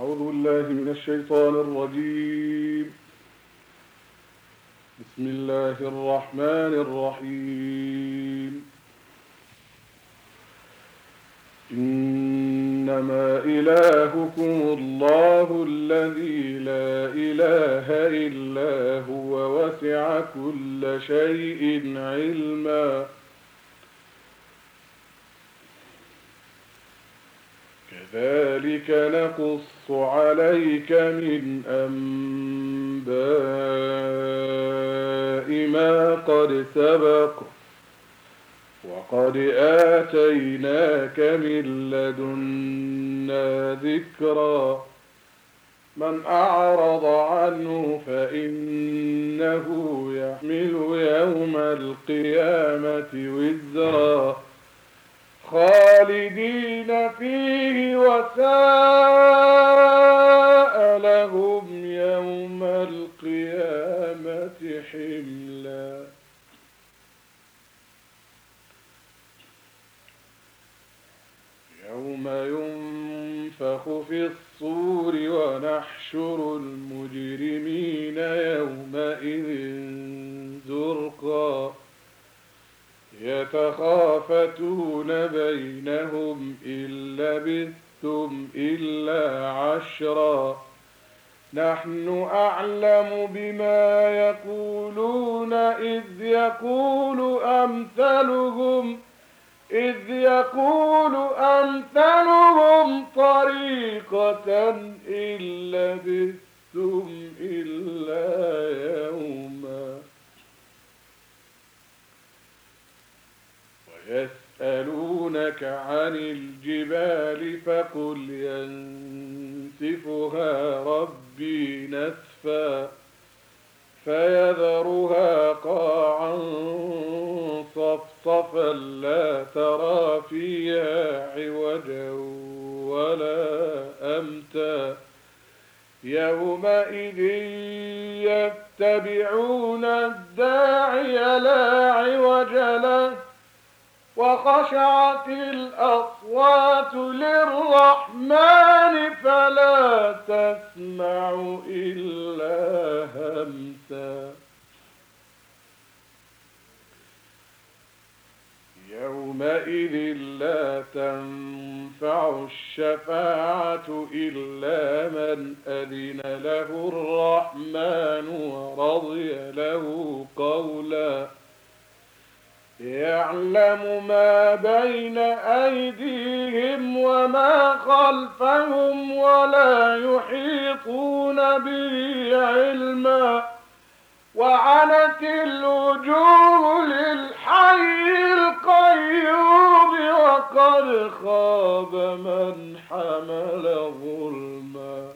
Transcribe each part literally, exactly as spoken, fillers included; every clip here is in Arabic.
أعوذ بالله من الشيطان الرجيم. بسم الله الرحمن الرحيم. إنما إلهكم الله الذي لا إله إلا هو وسع كل شيء علما كذلك نقص عليك من أنباء ما قد سبق وقد آتيناك من لدنا ذكرا من أعرض عنه فإنه يحمل يوم القيامة وزرا خالدين فيه وساء لهم يوم القيامة حملا يوم ينفخ في الصور ونحشر المجرمين يومئذ زرقا يتخافتون بينهم إن لبثتم إلا عشرا نحن أعلم بما يقولون إذ يقول أمثلهم إذ يقول أمثلهم طريقة إن لبثتم إلا يوما ويسألونك عن الجبال فقل ينسفها ربي نسفا فيذرها قاعا صفصفا لا ترى فيها عوجا ولا أمتا يومئذ يتبعون الداعي لا عوج له وخشعت الأصوات للرحمن فلا تسمع إلا همسا يومئذ لا تنفع الشفاعة إلا من أذن له الرحمن ورضي له قولا يعلم ما بين أيديهم وما خلفهم ولا يحيطون به علما وعنت الوجوه للحي القيوم وقد خاب من حمل ظلما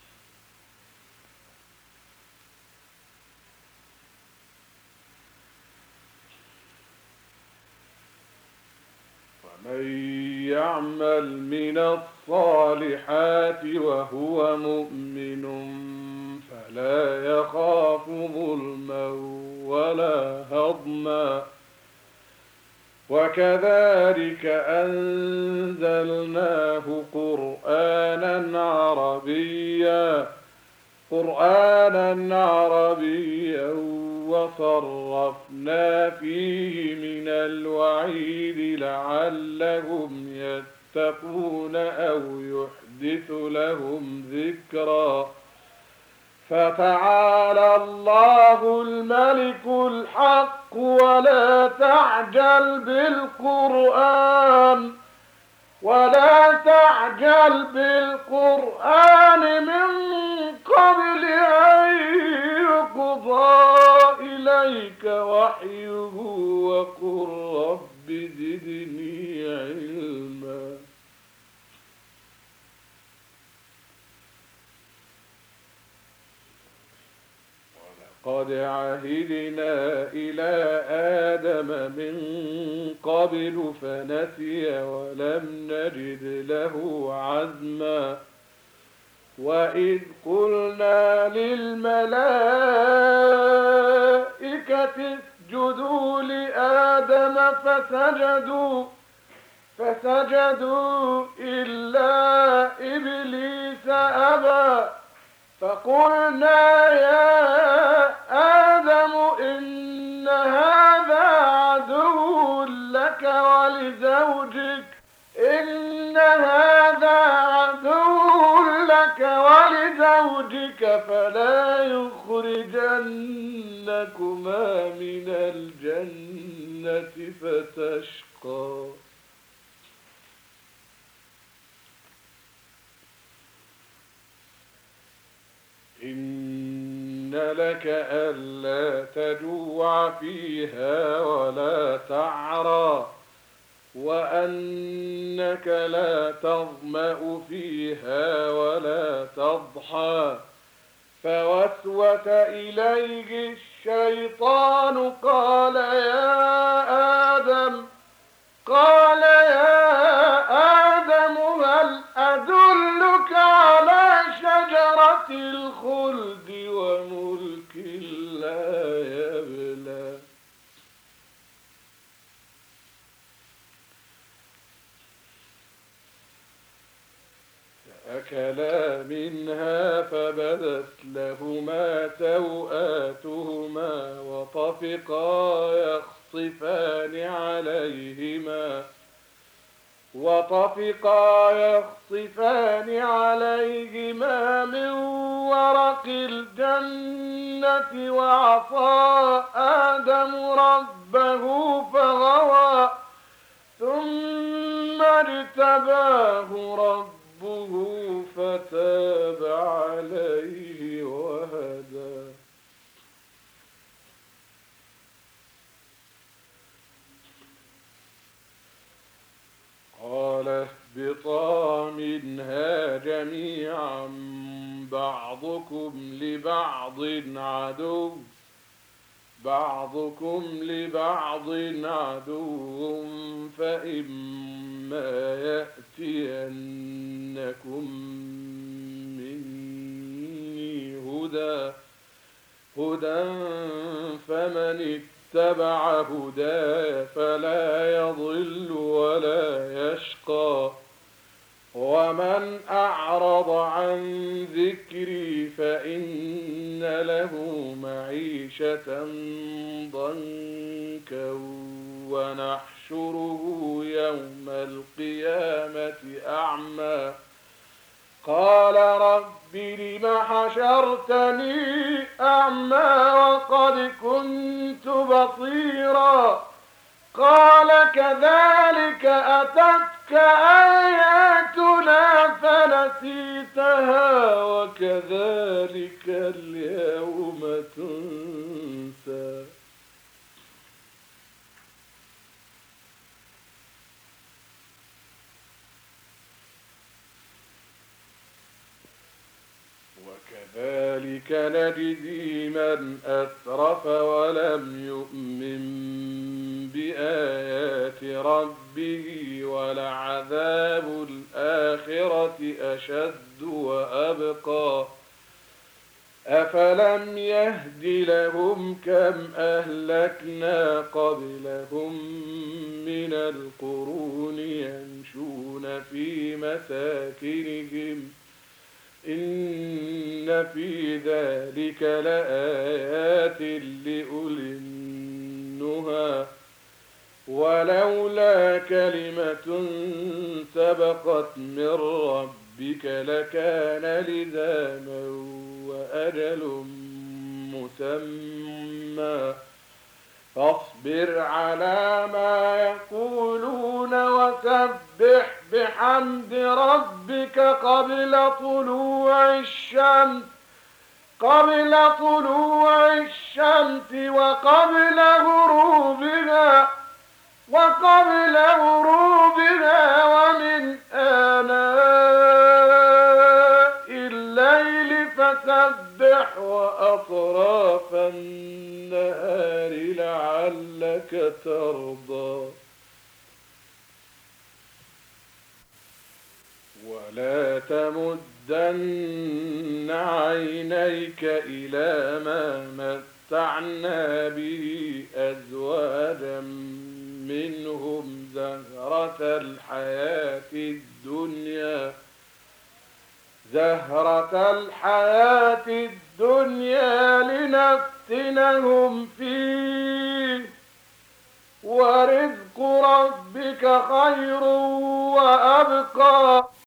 من يعمل من الصالحات وهو مؤمن فلا يخاف ظلما ولا هضما وكذلك أنزلناه قرآنا عربيا قرآنا عربيا وصرفنا فيه من الوعيد لعلهم يتقون أو يحدث لهم ذكرا فتعالى الله الملك الحق ولا تعجل بالقرآن ولا تعجل بالقرآن من قبل أن يقضى إليك وحيه وقل رب زدني علما ولقد عهدنا إلى آدم من قبل فنسي ولم نجد له عزما وإذ قلنا للملائكة اسجدوا لآدم فسجدوا فسجدوا إلا إبليس أبى فقلنا يا آدم إن هذا عدو لك ولزوجك إن هذا عدو لك ولزوجك فلا يخرجنكما من الجنة فتشقى إن لك ألا تجوع فيها ولا تعرى وأنك لا تظمأ فيها ولا تضحى فوسوس إليه الشيطان قال يا آدم قال يا آدم هل أدلك على شجرة الخلد وملك لا يبلى فأكلا منها فبدت لهما سوآتهما وطفقا يخصفان عليهما وطفقا يخصفان عليهما من ورق الجنة وعصى آدم ربه فغوى ثم اجتباه ربه فتاب عليه وهدى قال اهبطا منها جميعا بعضكم لبعض عدو بعضكم لبعض عدو فإما يأتينكم مني هدى هدى فمن اتبع هداي فلا يضل ولا يشقى ومن أعرض عن ذكري فإن له معيشة ضنكا ونحشره يوم القيامة أعمى قال رب لم حشرتني أعمى وقد كنت بصيرا قال كذلك أتتك آياتنا فنسيتها وكذلك اليوم تنسى وكذلك نجزي من أسرف ولم يؤمن بآيات ربه ولعذاب الآخرة أشد وأبقى أفلم يهد لهم كم أهلكنا قبلهم من القرون يمشون في مساكنهم إن في ذلك لآيات لأولي النهى ولولا كلمة سبقت من ربك لكان لزاما وأجل مسمى فاصبر على ما يقولون وسبح بحمد ربك قبل طلوع الشمس قبل طلوع الشمس وقبل غروبها وقبل غروبها ومن آناء الليل فسبح وأطراف النهار لعلك ترضى ولا تمدن عينيك إلى ما متعنا به أزواجا منهم زهرة الحياة الدنيا زهرة الحياة الدنيا لنفتنهم فيه ورزق ربك خير وأبقى.